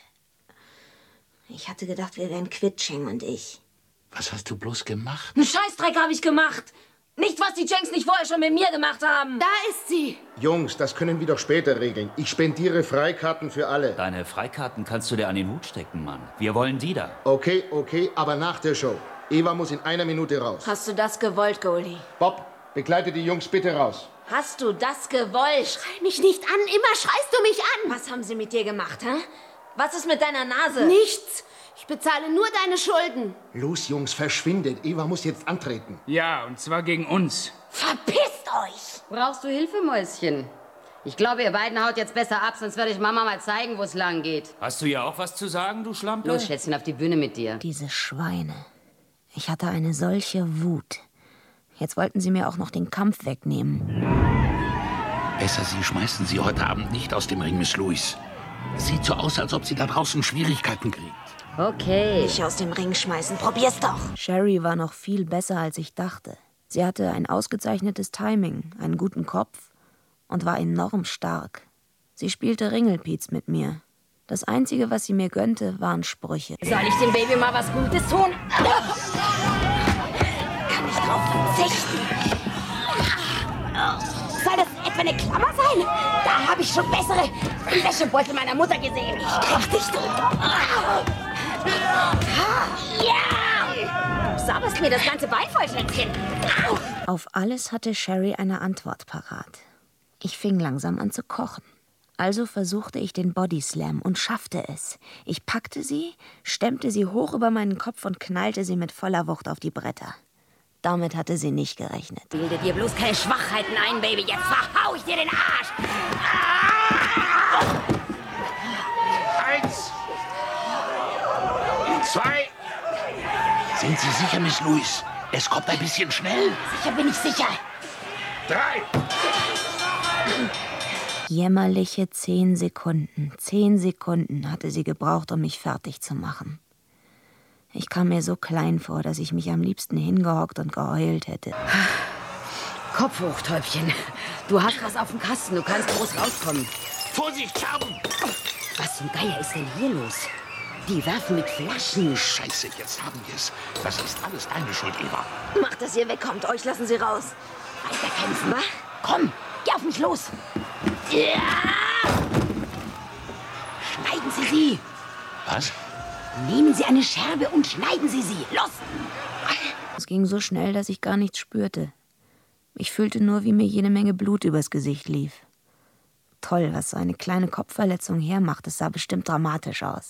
Ich hatte gedacht, wir wären quitt, Cheng und ich. Was hast du bloß gemacht? Einen Scheißdreck habe ich gemacht. Nicht, was die Chengs nicht vorher schon mit mir gemacht haben. Da ist sie. Jungs, das können wir doch später regeln. Ich spendiere Freikarten für alle. Deine Freikarten kannst du dir an den Hut stecken, Mann. Wir wollen die da. Okay, okay, aber nach der Show. Eva muss in einer Minute raus. Hast du das gewollt, Goldie? Bob, begleite die Jungs bitte raus. Hast du das gewollt? Schrei mich nicht an, immer schreist du mich an. Was haben sie mit dir gemacht, hä? Was ist mit deiner Nase? Nichts. Ich bezahle nur deine Schulden. Los, Jungs, verschwindet. Eva muss jetzt antreten. Ja, und zwar gegen uns. Verpisst euch! Brauchst du Hilfe, Mäuschen? Ich glaube, ihr beiden haut jetzt besser ab, sonst werde ich Mama mal zeigen, wo es lang geht. Hast du ja auch was zu sagen, du Schlampe? Los, Schätzchen, auf die Bühne mit dir. Diese Schweine. Ich hatte eine solche Wut. Jetzt wollten sie mir auch noch den Kampf wegnehmen. Besser, Sie schmeißen sie heute Abend nicht aus dem Ring, Miss Lewis. Sieht so aus, als ob sie da draußen Schwierigkeiten kriegt. Okay. Nicht aus dem Ring schmeißen, probier's doch. Sherry war noch viel besser, als ich dachte. Sie hatte ein ausgezeichnetes Timing, einen guten Kopf und war enorm stark. Sie spielte Ringelpiez mit mir. Das Einzige, was sie mir gönnte, waren Sprüche. Soll ich dem Baby mal was Gutes tun? Kann ich drauf verzichten? Soll das etwa eine Klammer sein? Da habe ich schon bessere im Wäschebeutel meiner Mutter gesehen. Ich krieg dich, du. Ja! Du sauberst mir das ganze Bein voll, Schätzchen. Auf alles hatte Sherry eine Antwort parat. Ich fing langsam an zu kochen. Also versuchte ich den Bodyslam und schaffte es. Ich packte sie, stemmte sie hoch über meinen Kopf und knallte sie mit voller Wucht auf die Bretter. Damit hatte sie nicht gerechnet. Bilde dir bloß keine Schwachheiten ein, Baby. Jetzt verhau ich dir den Arsch. Ah! Eins. Zwei. Sind Sie sicher, Miss Lewis? Es kommt ein bisschen schnell. Sicher bin ich sicher. Drei. Jämmerliche zehn Sekunden. Zehn Sekunden hatte sie gebraucht, um mich fertig zu machen. Ich kam mir so klein vor, dass ich mich am liebsten hingehockt und geheult hätte. Kopf hoch, Täubchen. Du hast was auf dem Kasten, du kannst groß rauskommen. Vorsicht, Scherben! Was zum Geier ist denn hier los? Die werfen mit Flaschen. Scheiße, jetzt haben wir es. Das ist alles deine Schuld, Eva. Macht, dass ihr wegkommt. Euch lassen sie raus. Weiter kämpfen, wa? Komm, geh auf mich los. Ja! Schneiden Sie sie. Was? Nehmen Sie eine Scherbe und schneiden Sie sie. Los! Es ging so schnell, dass ich gar nichts spürte. Ich fühlte nur, wie mir jede Menge Blut übers Gesicht lief. Toll, was so eine kleine Kopfverletzung hermacht. Es sah bestimmt dramatisch aus.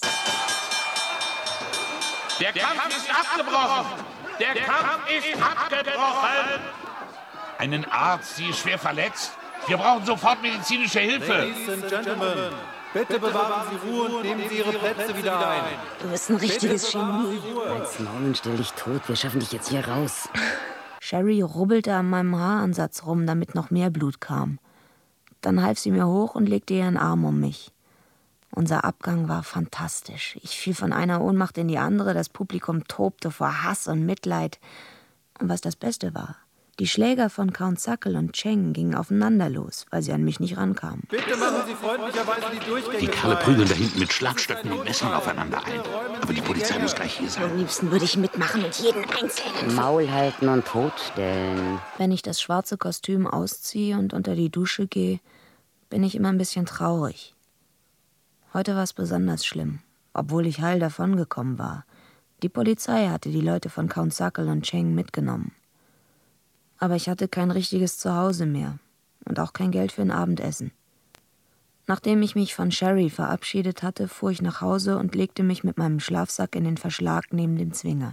Der Kampf ist abgebrochen! Der Kampf ist abgebrochen! Einen Arzt, sie ist schwer verletzt. Wir brauchen sofort medizinische Hilfe. Ladies and Gentlemen, bitte bewahren Sie Ruhe und nehmen Sie Ihre Plätze wieder ein. Du bist ein richtiges Genie. Als Maul und stell dich tot. Wir schaffen dich jetzt hier raus. Sherry rubbelte an meinem Haaransatz rum, damit noch mehr Blut kam. Dann half sie mir hoch und legte ihren Arm um mich. Unser Abgang war fantastisch. Ich fiel von einer Ohnmacht in die andere, das Publikum tobte vor Hass und Mitleid. Und was das Beste war, die Schläger von Count Suckle und Cheng gingen aufeinander los, weil sie an mich nicht rankamen. Bitte machen Sie freundlicherweise die Durchgänge. Die Kerle prügeln da hinten mit Schlagstöcken und Messern aufeinander ein. Aber die Polizei muss gleich hier sein. Am liebsten würde ich mitmachen und jeden Einzelnen... Maul halten und totstellen. Wenn ich das schwarze Kostüm ausziehe und unter die Dusche gehe, bin ich immer ein bisschen traurig. Heute war es besonders schlimm, obwohl ich heil davongekommen war. Die Polizei hatte die Leute von Count Suckle und Cheng mitgenommen. Aber ich hatte kein richtiges Zuhause mehr und auch kein Geld für ein Abendessen. Nachdem ich mich von Sherry verabschiedet hatte, fuhr ich nach Hause und legte mich mit meinem Schlafsack in den Verschlag neben dem Zwinger.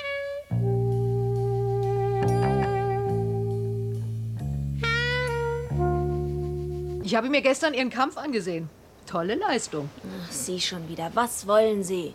Ich habe mir gestern Ihren Kampf angesehen. Tolle Leistung. Ach, Sie schon wieder. Was wollen Sie?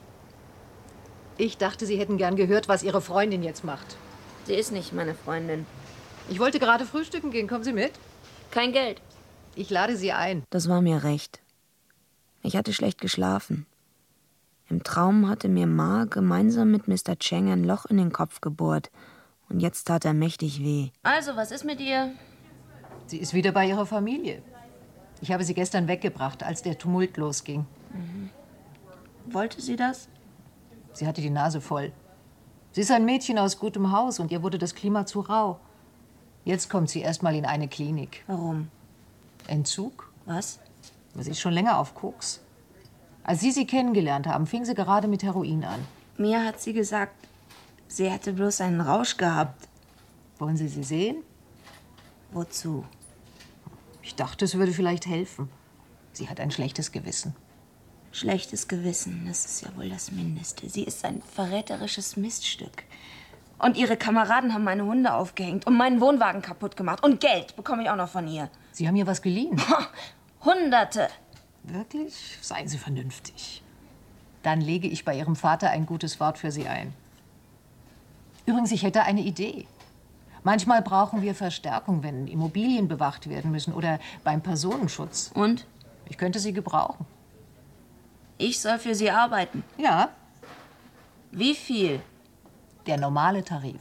Ich dachte, Sie hätten gern gehört, was Ihre Freundin jetzt macht. Sie ist nicht meine Freundin. Ich wollte gerade frühstücken gehen. Kommen Sie mit? Kein Geld. Ich lade Sie ein. Das war mir recht. Ich hatte schlecht geschlafen. Im Traum hatte mir Ma gemeinsam mit Mister Cheng ein Loch in den Kopf gebohrt. Und jetzt tat er mächtig weh. Also, was ist mit ihr? Sie ist wieder bei ihrer Familie. Ich habe sie gestern weggebracht, als der Tumult losging. Mhm. Wollte sie das? Sie hatte die Nase voll. Sie ist ein Mädchen aus gutem Haus und ihr wurde das Klima zu rau. Jetzt kommt sie erst mal in eine Klinik. Warum? Entzug? Was? Sie ist schon länger auf Koks. Als Sie sie kennengelernt haben, fing sie gerade mit Heroin an. Mir hat sie gesagt, sie hätte bloß einen Rausch gehabt. Wollen Sie sie sehen? Wozu? Ich dachte, es würde vielleicht helfen. Sie hat ein schlechtes Gewissen. Schlechtes Gewissen, das ist ja wohl das Mindeste. Sie ist ein verräterisches Miststück. Und ihre Kameraden haben meine Hunde aufgehängt und meinen Wohnwagen kaputt gemacht. Und Geld bekomme ich auch noch von ihr. Sie haben ihr was geliehen? Hunderte. Wirklich? Seien Sie vernünftig. Dann lege ich bei Ihrem Vater ein gutes Wort für Sie ein. Übrigens, ich hätte eine Idee. Manchmal brauchen wir Verstärkung, wenn Immobilien bewacht werden müssen oder beim Personenschutz. Und? Ich könnte Sie gebrauchen. Ich soll für Sie arbeiten? Ja. Wie viel? Der normale Tarif.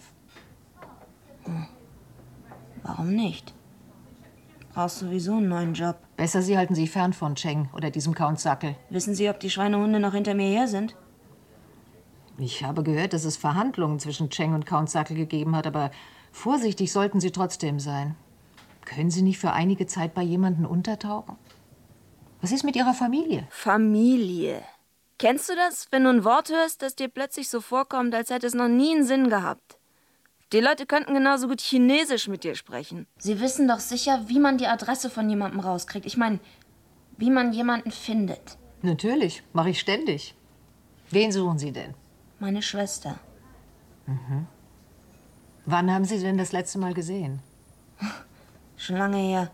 Hm. Warum nicht? Brauchst sowieso einen neuen Job. Besser, Sie halten sich fern von Cheng oder diesem Count Suckle. Wissen Sie, ob die Schweinehunde noch hinter mir her sind? Ich habe gehört, dass es Verhandlungen zwischen Cheng und Count Suckle gegeben hat, aber vorsichtig sollten Sie trotzdem sein. Können Sie nicht für einige Zeit bei jemandem untertauchen? Was ist mit Ihrer Familie? Familie. Kennst du das, wenn du ein Wort hörst, das dir plötzlich so vorkommt, als hätte es noch nie einen Sinn gehabt? Die Leute könnten genauso gut Chinesisch mit dir sprechen. Sie wissen doch sicher, wie man die Adresse von jemandem rauskriegt. Ich meine, wie man jemanden findet. Natürlich, mache ich ständig. Wen suchen Sie denn? Meine Schwester. Mhm. Wann haben Sie sie denn das letzte Mal gesehen? Schon lange her.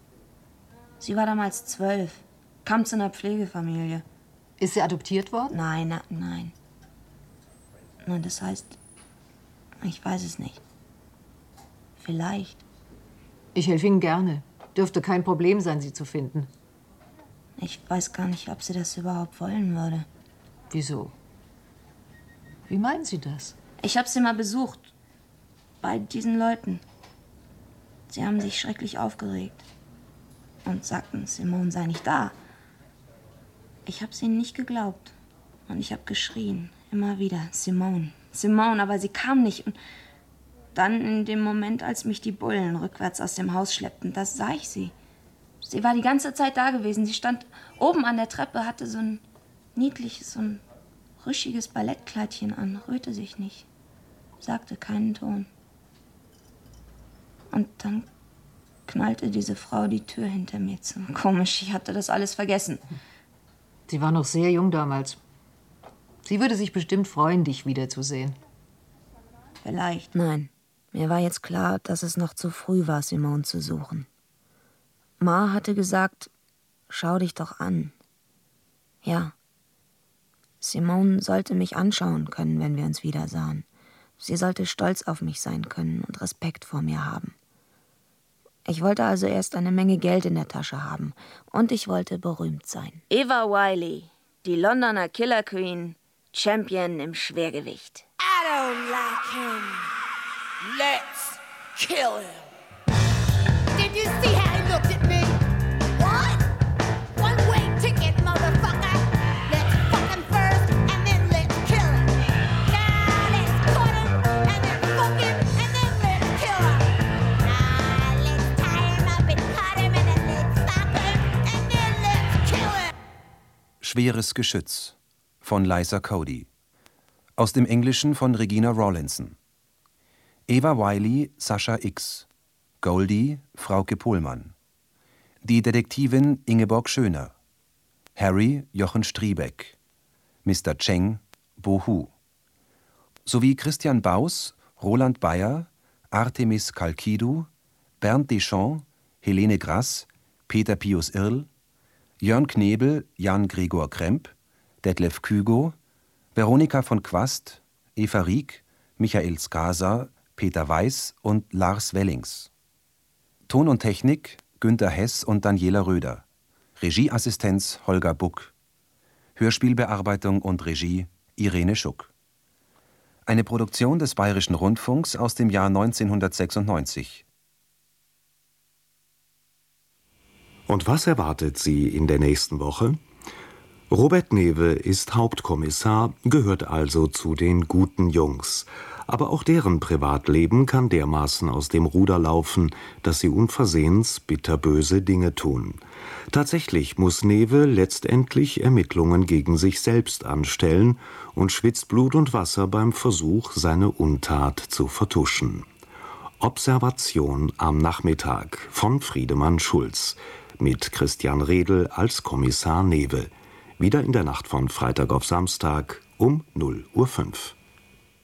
Sie war damals zwölf. Kam zu einer Pflegefamilie. Ist sie adoptiert worden? Nein, na, nein. Nein, das heißt, ich weiß es nicht. Vielleicht. Ich helfe Ihnen gerne. Dürfte kein Problem sein, sie zu finden. Ich weiß gar nicht, ob sie das überhaupt wollen würde. Wieso? Wie meinen Sie das? Ich habe sie mal besucht. Bei diesen Leuten. Sie haben sich schrecklich aufgeregt. Und sagten, Simone sei nicht da. Ich habe es ihnen nicht geglaubt. Und ich habe geschrien, immer wieder, Simone, Simone, aber sie kam nicht. Und dann in dem Moment, als mich die Bullen rückwärts aus dem Haus schleppten, da sah ich sie. Sie war die ganze Zeit da gewesen. Sie stand oben an der Treppe, hatte so ein niedliches, so ein rüschiges Ballettkleidchen an, rührte sich nicht, sagte keinen Ton. Und dann knallte diese Frau die Tür hinter mir zu. Komisch, ich hatte das alles vergessen. Sie war noch sehr jung damals. Sie würde sich bestimmt freuen, dich wiederzusehen. Vielleicht. Nein, mir war jetzt klar, dass es noch zu früh war, Simone zu suchen. Ma hatte gesagt, schau dich doch an. Ja, Simone sollte mich anschauen können, wenn wir uns wieder sahen. Sie sollte stolz auf mich sein können und Respekt vor mir haben. Ich wollte also erst eine Menge Geld in der Tasche haben und ich wollte berühmt sein. Eva Wiley, die Londoner Killer Queen, Champion im Schwergewicht. I don't like him. Let's kill him. Did you see how he looked at me? What? One-way ticket, motherfucker. Let's fuck him first and then let's kill him. Now let's cut him and then fuck him and then let's kill him. Now let's tie him up and cut him and then let's fuck him and then let's kill him. Schweres Geschütz von Liza Cody. Aus dem Englischen von Regina Rawlinson. Eva Wiley, Sascha X. Goldie, Frauke Pohlmann. Die Detektivin Ingeborg Schöner. Harry, Jochen Striebeck. Mister Cheng, Bo Hu. Sowie Christian Baus, Roland Bayer, Artemis Kalkidu, Bernd Deschamps, Helene Grass, Peter Pius Irl, Jörn Knebel, Jan Gregor Kremp, Detlef Kügo, Veronika von Quast, Eva Rieck, Michael Skasa, Peter Weiß und Lars Wellings. Ton und Technik Günter Hess und Daniela Röder. Regieassistenz Holger Buck. Hörspielbearbeitung und Regie Irene Schuck. Eine Produktion des Bayerischen Rundfunks aus dem Jahr neunzehnhundertsechsundneunzig. Und was erwartet Sie in der nächsten Woche? Robert Newe ist Hauptkommissar, gehört also zu den guten Jungs. Aber auch deren Privatleben kann dermaßen aus dem Ruder laufen, dass sie unversehens bitterböse Dinge tun. Tatsächlich muss Newe letztendlich Ermittlungen gegen sich selbst anstellen und schwitzt Blut und Wasser beim Versuch, seine Untat zu vertuschen. Observation am Nachmittag von Friedemann Schulz mit Christian Redl als Kommissar Newe. Wieder in der Nacht von Freitag auf Samstag um null Uhr fünf.